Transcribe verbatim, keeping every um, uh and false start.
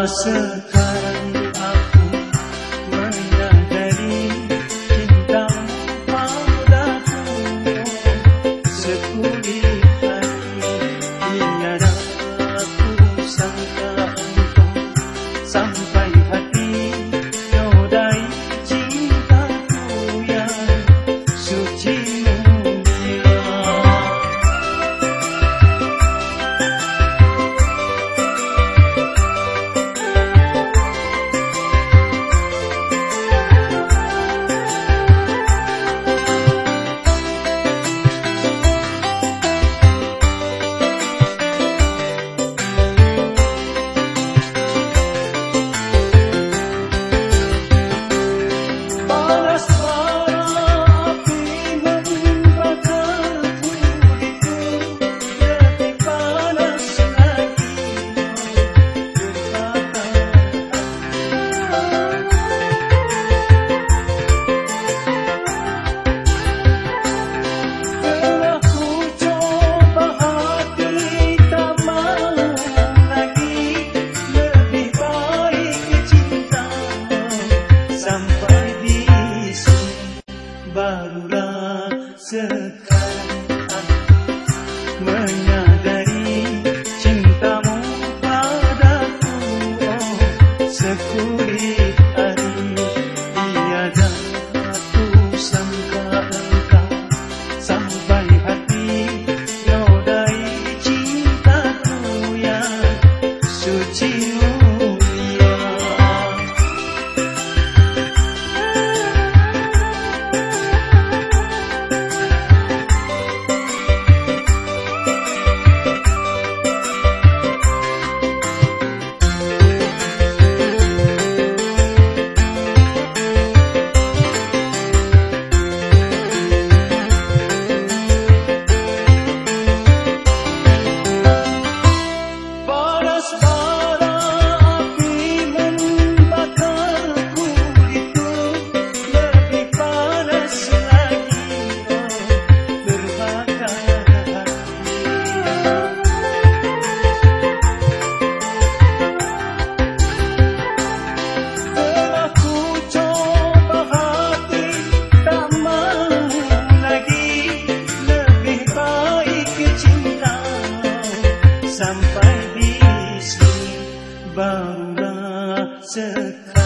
sekarang aku menyadari cintamu padaku sekulit hati. Tiada aku sangka engkau sampai hati nodai cintaku yang suci. Barulah sekarang aku menyadari cintamu padaku oh, sekulit hari. Tiada aku sangka engkau sampai hati nodai cintaku yang suci mulia. Sampai di sini barulah sekarang